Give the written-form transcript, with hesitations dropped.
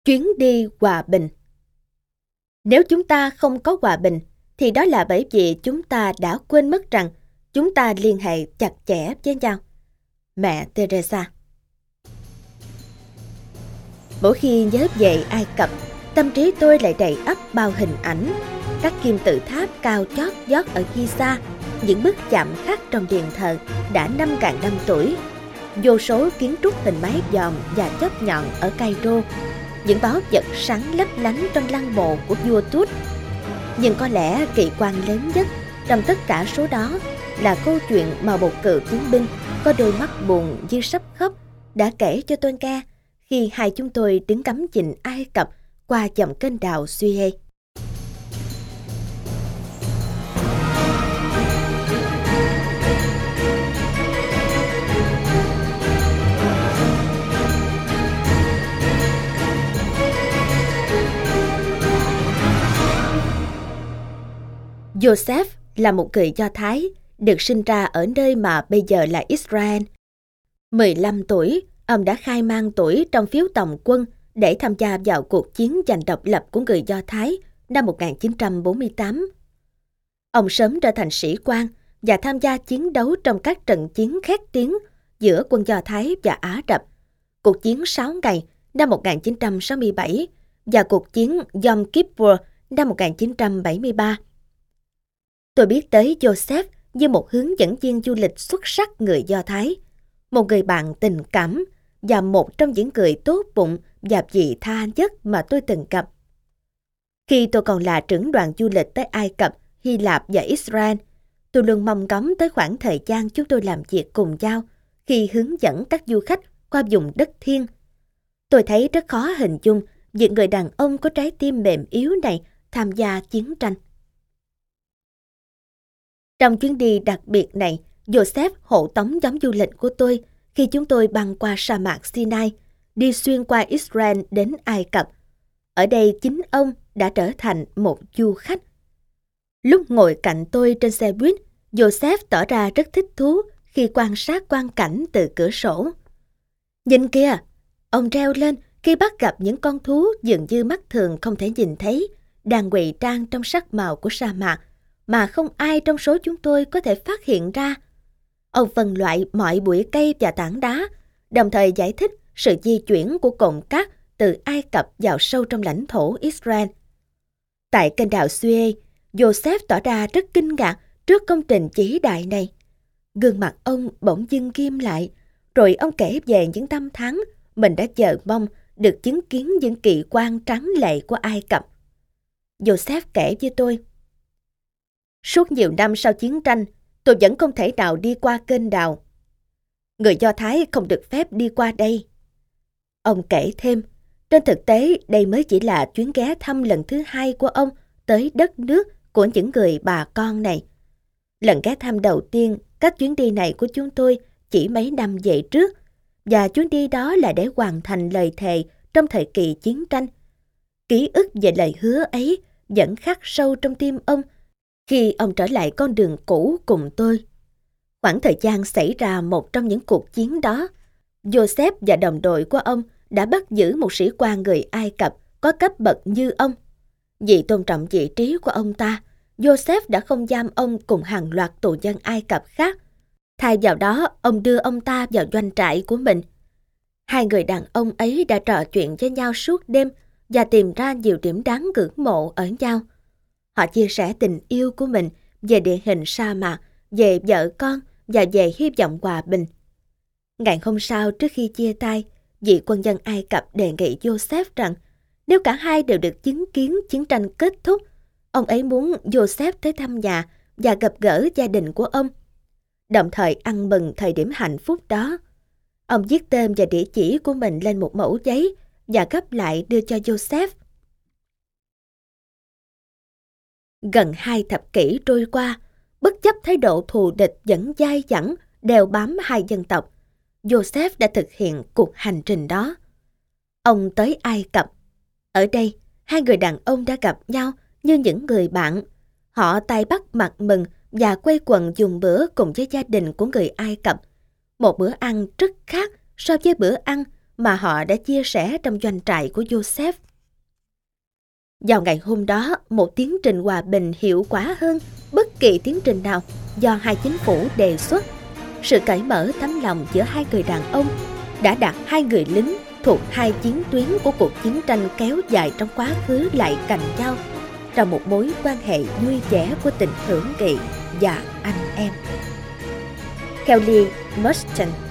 Chuyến đi hòa bình. Nếu chúng ta không có hòa bình, thì đó là bởi vì chúng ta đã quên mất rằng chúng ta liên hệ chặt chẽ với nhau. Mẹ Teresa. Mỗi khi nhớ về Ai Cập, tâm trí tôi lại đầy ắp bao hình ảnh, các kim tự tháp cao chót vót ở Giza, những bức chạm khắc trong điện thờ đã 5.000 năm tuổi, vô số kiến trúc hình mái dòm và chóp nhọn ở Cairo, những báu vật sáng lấp lánh trong lăng mộ của vua Tut. Nhưng có lẽ kỳ quan lớn nhất trong tất cả số đó là câu chuyện mà một cựu chiến binh có đôi mắt buồn như sắp khóc đã kể cho tôi nghe khi hai chúng tôi đứng ngắm nhìn Ai Cập qua dòng kênh đào Suez. Joseph là một người Do Thái, được sinh ra ở nơi mà bây giờ là Israel. 15 tuổi, ông đã khai mang tuổi trong phiếu tòng quân để tham gia vào cuộc chiến giành độc lập của người Do Thái năm 1948. Ông sớm trở thành sĩ quan và tham gia chiến đấu trong các trận chiến khét tiếng giữa quân Do Thái và Ả Rập, cuộc chiến 6 ngày năm 1967 và cuộc chiến Yom Kippur năm 1973. Tôi biết tới Joseph như một hướng dẫn viên du lịch xuất sắc người Do Thái, một người bạn tình cảm và một trong những người tốt bụng và vị tha nhất mà tôi từng gặp. Khi tôi còn là trưởng đoàn du lịch tới Ai Cập, Hy Lạp và Israel, tôi luôn mong ngóng tới khoảng thời gian chúng tôi làm việc cùng nhau khi hướng dẫn các du khách qua vùng đất thiêng. Tôi thấy rất khó hình dung những người đàn ông có trái tim mềm yếu này tham gia chiến tranh. Trong chuyến đi đặc biệt này, Joseph hộ tống nhóm du lịch của tôi khi chúng tôi băng qua sa mạc Sinai, đi xuyên qua Israel đến Ai Cập. Ở đây chính ông đã trở thành một du khách. Lúc ngồi cạnh tôi trên xe buýt, Joseph tỏ ra rất thích thú khi quan sát quang cảnh từ cửa sổ. Nhìn kìa! Ông reo lên khi bắt gặp những con thú dường như mắt thường không thể nhìn thấy, đang ngụy trang trong sắc màu của sa mạc, mà không ai trong số chúng tôi có thể phát hiện ra. Ông phân loại mọi bụi cây và tảng đá, đồng thời giải thích sự di chuyển của cồn cát từ Ai Cập vào sâu trong lãnh thổ Israel. Tại kênh đào Suez, Joseph tỏ ra rất kinh ngạc trước công trình vĩ đại này. Gương mặt ông bỗng dưng ghim lại, rồi ông kể về những năm tháng mình đã chờ mong được chứng kiến những kỳ quan tráng lệ của Ai Cập. Joseph kể với tôi: suốt nhiều năm sau chiến tranh, tôi vẫn không thể nào đi qua kênh đào. Người Do Thái không được phép đi qua đây. Ông kể thêm, trên thực tế đây mới chỉ là chuyến ghé thăm lần thứ 2 của ông tới đất nước của những người bà con này. Lần ghé thăm đầu tiên, các chuyến đi này của chúng tôi chỉ mấy năm về trước, và chuyến đi đó là để hoàn thành lời thề trong thời kỳ chiến tranh. Ký ức về lời hứa ấy vẫn khắc sâu trong tim ông khi ông trở lại con đường cũ cùng tôi. Khoảng thời gian xảy ra một trong những cuộc chiến đó, Joseph và đồng đội của ông đã bắt giữ một sĩ quan người Ai Cập có cấp bậc như ông. Vì tôn trọng vị trí của ông ta, Joseph đã không giam ông cùng hàng loạt tù nhân Ai Cập khác. Thay vào đó, ông đưa ông ta vào doanh trại của mình. Hai người đàn ông ấy đã trò chuyện với nhau suốt đêm và tìm ra nhiều điểm đáng ngưỡng mộ ở nhau. Họ chia sẻ tình yêu của mình về địa hình sa mạc, về vợ con và về hy vọng hòa bình. Ngày hôm sau, trước khi chia tay, vị quân nhân Ai Cập đề nghị Joseph rằng nếu cả hai đều được chứng kiến chiến tranh kết thúc, ông ấy muốn Joseph tới thăm nhà và gặp gỡ gia đình của ông, đồng thời ăn mừng thời điểm hạnh phúc đó. Ông viết tên và địa chỉ của mình lên một mẩu giấy và gấp lại đưa cho Joseph. Gần 2 thập kỷ trôi qua, bất chấp thái độ thù địch vẫn dai dẳng đeo bám hai dân tộc, Joseph đã thực hiện cuộc hành trình đó. Ông tới Ai Cập. Ở đây, hai người đàn ông đã gặp nhau như những người bạn. Họ tay bắt mặt mừng và quây quần dùng bữa cùng với gia đình của người Ai Cập. Một bữa ăn rất khác so với bữa ăn mà họ đã chia sẻ trong doanh trại của Joseph. Vào ngày hôm đó, một tiến trình hòa bình hiệu quả hơn bất kỳ tiến trình nào do hai chính phủ đề xuất. Sự cởi mở tấm lòng giữa hai người đàn ông đã đặt hai người lính thuộc hai chiến tuyến của cuộc chiến tranh kéo dài trong quá khứ lại cạnh nhau trong một mối quan hệ vui vẻ của tình hữu nghị và anh em. Kelly Merchant